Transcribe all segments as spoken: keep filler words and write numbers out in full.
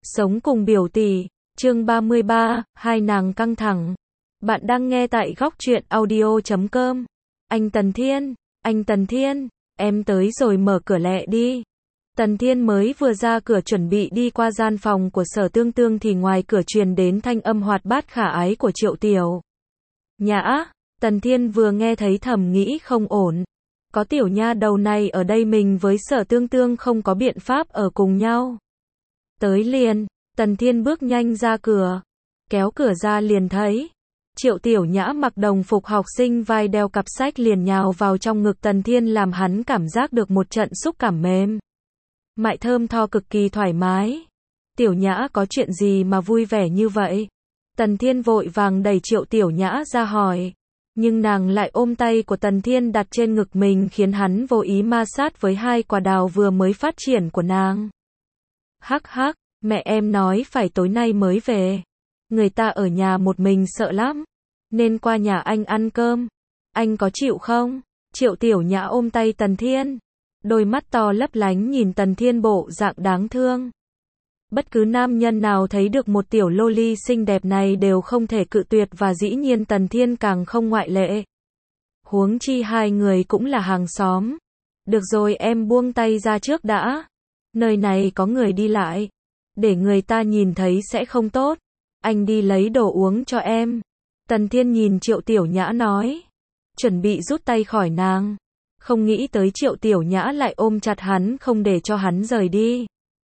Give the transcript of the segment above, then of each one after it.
Sống cùng biểu tỷ, chương ba mươi ba, hai nàng căng thẳng. Bạn đang nghe tại góc truyện audio chấm com. Anh Tần Thiên, anh Tần Thiên, em tới rồi, mở cửa lẹ đi. Tần Thiên mới vừa ra cửa chuẩn bị đi qua gian phòng của Sở Tương Tương thì ngoài cửa truyền đến thanh âm hoạt bát khả ái của Triệu Tiểu Nhã. Tần Thiên vừa nghe thấy thầm nghĩ không ổn. Có tiểu nha đầu này ở đây mình với Sở Tương Tương không có biện pháp ở cùng nhau. Tới liền, Tần Thiên bước nhanh ra cửa. Kéo cửa ra liền thấy Triệu Tiểu Nhã mặc đồng phục học sinh, vai đeo cặp sách, liền nhào vào trong ngực Tần Thiên, làm hắn cảm giác được một trận xúc cảm mềm mại thơm tho, cực kỳ thoải mái. Tiểu Nhã có chuyện gì mà vui vẻ như vậy? Tần Thiên vội vàng đẩy Triệu Tiểu Nhã ra hỏi. Nhưng nàng lại ôm tay của Tần Thiên đặt trên ngực mình, khiến hắn vô ý ma sát với hai quả đào vừa mới phát triển của nàng. Hắc hắc, mẹ em nói phải tối nay mới về. Người ta ở nhà một mình sợ lắm, nên qua nhà anh ăn cơm. Anh có chịu không? Triệu Tiểu Nhã ôm tay Tần Thiên, đôi mắt to lấp lánh nhìn Tần Thiên bộ dạng đáng thương. Bất cứ nam nhân nào thấy được một tiểu loli xinh đẹp này đều không thể cự tuyệt, và dĩ nhiên Tần Thiên càng không ngoại lệ. Huống chi hai người cũng là hàng xóm. Được rồi, em buông tay ra trước đã. Nơi này có người đi lại, để người ta nhìn thấy sẽ không tốt. Anh đi lấy đồ uống cho em. Tần Thiên nhìn Triệu Tiểu Nhã nói, chuẩn bị rút tay khỏi nàng. Không nghĩ tới Triệu Tiểu Nhã lại ôm chặt hắn, không để cho hắn rời đi.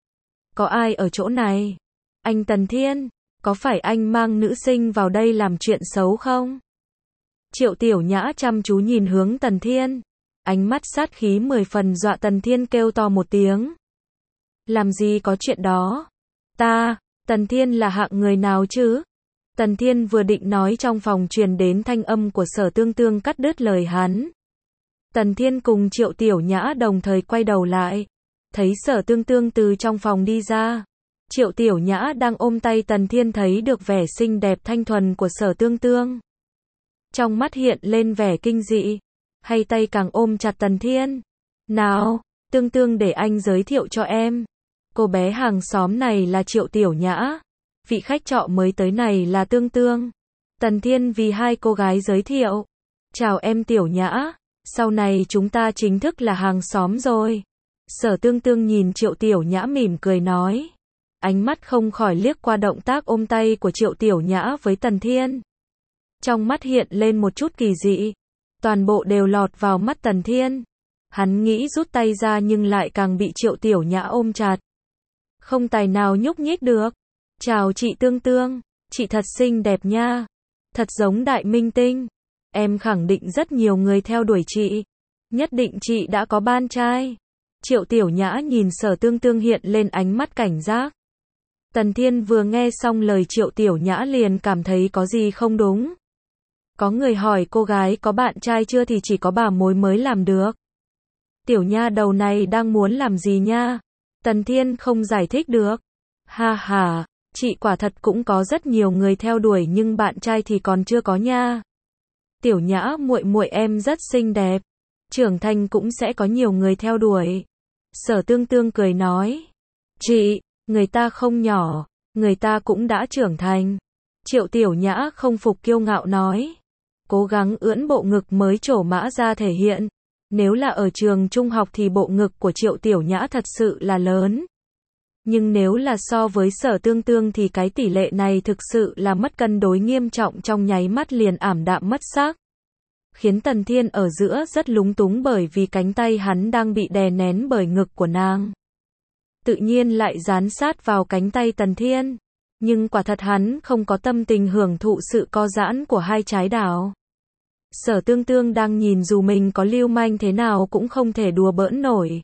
Có ai ở chỗ này? Anh Tần Thiên, có phải anh mang nữ sinh vào đây làm chuyện xấu không? Triệu Tiểu Nhã chăm chú nhìn hướng Tần Thiên, ánh mắt sát khí mười phần, dọa Tần Thiên kêu to một tiếng. Làm gì có chuyện đó? Ta, Tần Thiên là hạng người nào chứ? Tần Thiên vừa định nói, trong phòng truyền đến thanh âm của Sở Tương Tương cắt đứt lời hắn. Tần Thiên cùng Triệu Tiểu Nhã đồng thời quay đầu lại, thấy Sở Tương Tương từ trong phòng đi ra. Triệu Tiểu Nhã đang ôm tay Tần Thiên, thấy được vẻ xinh đẹp thanh thuần của Sở Tương Tương, trong mắt hiện lên vẻ kinh dị, hay tay càng ôm chặt Tần Thiên. Nào, Tương Tương, để anh giới thiệu cho em. Cô bé hàng xóm này là Triệu Tiểu Nhã, vị khách trọ mới tới này là Tương Tương. Tần Thiên vì hai cô gái giới thiệu. Chào em Tiểu Nhã, sau này chúng ta chính thức là hàng xóm rồi. Sở Tương Tương nhìn Triệu Tiểu Nhã mỉm cười nói, ánh mắt không khỏi liếc qua động tác ôm tay của Triệu Tiểu Nhã với Tần Thiên. Trong mắt hiện lên một chút kỳ dị, toàn bộ đều lọt vào mắt Tần Thiên. Hắn nghĩ rút tay ra nhưng lại càng bị Triệu Tiểu Nhã ôm chặt, không tài nào nhúc nhích được. Chào chị Tương Tương, chị thật xinh đẹp nha, thật giống đại minh tinh. Em khẳng định rất nhiều người theo đuổi chị, nhất định chị đã có bạn trai. Triệu Tiểu Nhã nhìn Sở Tương Tương hiện lên ánh mắt cảnh giác. Tần Thiên vừa nghe xong lời Triệu Tiểu Nhã liền cảm thấy có gì không đúng. Có người hỏi cô gái có bạn trai chưa thì chỉ có bà mối mới làm được. Tiểu nha đầu này đang muốn làm gì nha? Tần Thiên không giải thích được. Ha ha, chị quả thật cũng có rất nhiều người theo đuổi nhưng bạn trai thì còn chưa có nha. Tiểu Nhã muội muội em rất xinh đẹp, trưởng thành cũng sẽ có nhiều người theo đuổi. Sở Tương Tương cười nói, chị, người ta không nhỏ, người ta cũng đã trưởng thành. Triệu Tiểu Nhã không phục kiêu ngạo nói, cố gắng ưỡn bộ ngực mới trổ mã ra thể hiện. Nếu là ở trường trung học thì bộ ngực của Triệu Tiểu Nhã thật sự là lớn. Nhưng nếu là so với Sở Tương Tương thì cái tỷ lệ này thực sự là mất cân đối nghiêm trọng, trong nháy mắt liền ảm đạm mất sắc. Khiến Tần Thiên ở giữa rất lúng túng, bởi vì cánh tay hắn đang bị đè nén bởi ngực của nàng, tự nhiên lại dán sát vào cánh tay Tần Thiên. Nhưng quả thật hắn không có tâm tình hưởng thụ sự co giãn của hai trái đào. Sở Tương Tương đang nhìn, dù mình có lưu manh thế nào cũng không thể đùa bỡn nổi.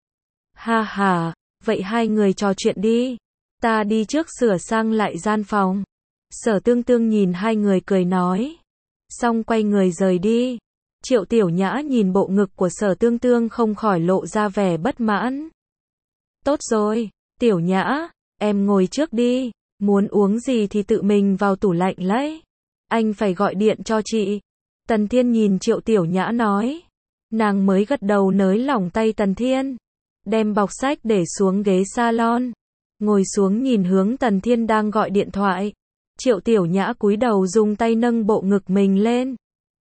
Ha ha, vậy hai người trò chuyện đi, ta đi trước sửa sang lại gian phòng. Sở Tương Tương nhìn hai người cười nói, xong quay người rời đi. Triệu Tiểu Nhã nhìn bộ ngực của Sở Tương Tương không khỏi lộ ra vẻ bất mãn. Tốt rồi, Tiểu Nhã, em ngồi trước đi, muốn uống gì thì tự mình vào tủ lạnh lấy. Anh phải gọi điện cho chị. Tần Thiên nhìn Triệu Tiểu Nhã nói. Nàng mới gật đầu nới lỏng tay Tần Thiên, đem bọc sách để xuống ghế salon, ngồi xuống nhìn hướng Tần Thiên đang gọi điện thoại. Triệu Tiểu Nhã cúi đầu dùng tay nâng bộ ngực mình lên.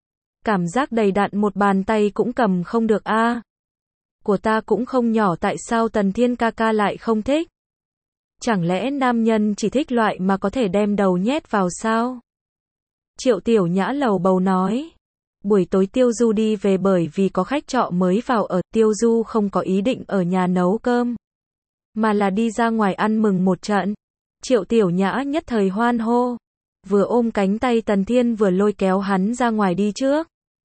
Cảm giác đầy đặn một bàn tay cũng cầm không được a. À. Của ta cũng không nhỏ, tại sao Tần Thiên ca ca lại không thích? Chẳng lẽ nam nhân chỉ thích loại mà có thể đem đầu nhét vào sao? Triệu Tiểu Nhã lầu bầu nói. Buổi tối Tiêu Du đi về bởi vì có khách trọ mới vào ở, Tiêu Du không có ý định ở nhà nấu cơm, mà là đi ra ngoài ăn mừng một trận. Triệu Tiểu Nhã nhất thời hoan hô, vừa ôm cánh tay Tần Thiên vừa lôi kéo hắn ra ngoài đi trước.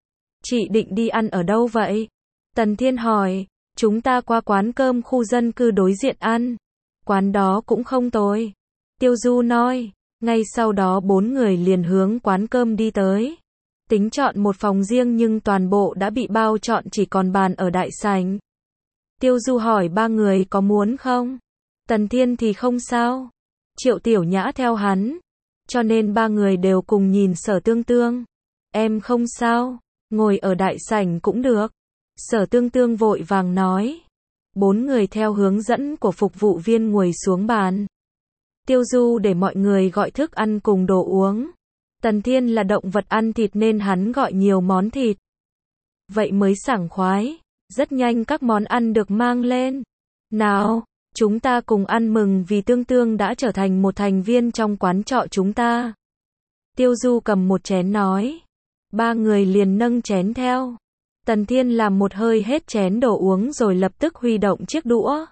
Chị định đi ăn ở đâu vậy? Tần Thiên hỏi. Chúng ta qua quán cơm khu dân cư đối diện ăn. Quán đó cũng không tồi. Tiêu Du nói. Ngay sau đó bốn người liền hướng quán cơm đi tới. Tính chọn một phòng riêng nhưng toàn bộ đã bị bao trọn, chỉ còn bàn ở đại sảnh. Tiêu Du hỏi ba người có muốn không? Tần Thiên thì không sao. Triệu Tiểu Nhã theo hắn. Cho nên ba người đều cùng nhìn Sở Tương Tương. Em không sao, ngồi ở đại sảnh cũng được. Sở Tương Tương vội vàng nói. Bốn người theo hướng dẫn của phục vụ viên ngồi xuống bàn. Tiêu Du để mọi người gọi thức ăn cùng đồ uống. Tần Thiên là động vật ăn thịt nên hắn gọi nhiều món thịt. Vậy mới sảng khoái. Rất nhanh các món ăn được mang lên. Nào, chúng ta cùng ăn mừng vì Tương Tương đã trở thành một thành viên trong quán trọ chúng ta. Tiêu Du cầm một chén nói. Ba người liền nâng chén theo. Tần Thiên làm một hơi hết chén đồ uống rồi lập tức huy động chiếc đũa.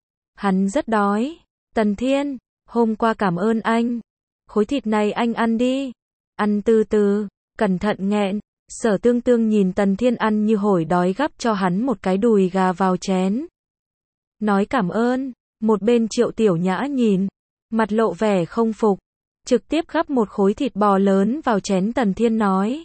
Hắn rất đói. Tần Thiên, hôm qua cảm ơn anh. Khối thịt này anh ăn đi. Ăn từ từ, cẩn thận nghẹn. Sở Tương Tương nhìn Tần Thiên ăn như hổi đói gắp cho hắn một cái đùi gà vào chén. Nói cảm ơn. Một bên Triệu Tiểu Nhã nhìn, mặt lộ vẻ không phục. Trực tiếp gắp một khối thịt bò lớn vào chén. Tần Thiên nói.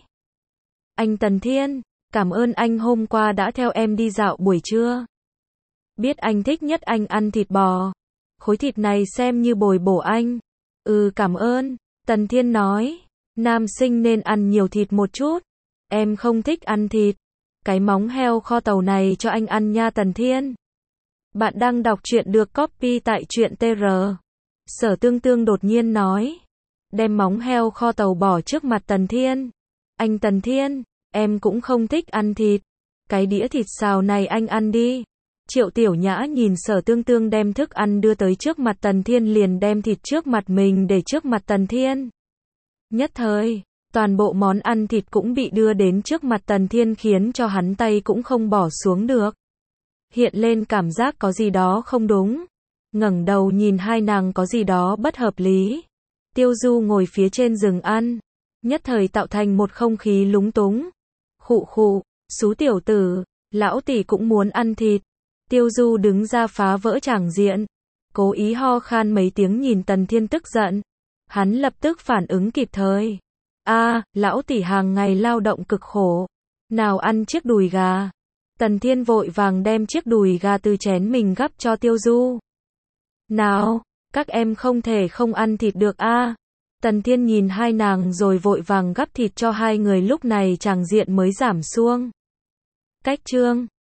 Anh Tần Thiên, cảm ơn anh hôm qua đã theo em đi dạo buổi trưa. Biết anh thích nhất anh ăn thịt bò. Khối thịt này xem như bồi bổ anh. Ừ, cảm ơn. Tần Thiên nói. Nam sinh nên ăn nhiều thịt một chút. Em không thích ăn thịt. Cái móng heo kho tàu này cho anh ăn nha Tần Thiên. Bạn đang đọc truyện được copy tại truyện tê rờ. Sở Tương Tương đột nhiên nói. Đem móng heo kho tàu bỏ trước mặt Tần Thiên. Anh Tần Thiên, em cũng không thích ăn thịt. Cái đĩa thịt xào này anh ăn đi. Triệu Tiểu Nhã nhìn Sở Tương Tương đem thức ăn đưa tới trước mặt Tần Thiên liền đem thịt trước mặt mình để trước mặt Tần Thiên. Nhất thời, toàn bộ món ăn thịt cũng bị đưa đến trước mặt Tần Thiên khiến cho hắn tay cũng không bỏ xuống được. Hiện lên cảm giác có gì đó không đúng. Ngẩng đầu nhìn hai nàng có gì đó bất hợp lý. Tiêu Du ngồi phía trên giường ăn. Nhất thời tạo thành một không khí lúng túng. Khụ khụ, xú tiểu tử, lão tỷ cũng muốn ăn thịt. Tiêu Du đứng ra phá vỡ tràng diện. Cố ý ho khan mấy tiếng nhìn Tần Thiên tức giận. Hắn lập tức phản ứng kịp thời. A, à, lão tỷ hàng ngày lao động cực khổ. Nào ăn chiếc đùi gà. Tần Thiên vội vàng đem chiếc đùi gà từ chén mình gắp cho Tiêu Du. Nào, các em không thể không ăn thịt được a. À. Tần Thiên nhìn hai nàng rồi vội vàng gắp thịt cho hai người, lúc này tràng diện mới giảm xuống. Cách chương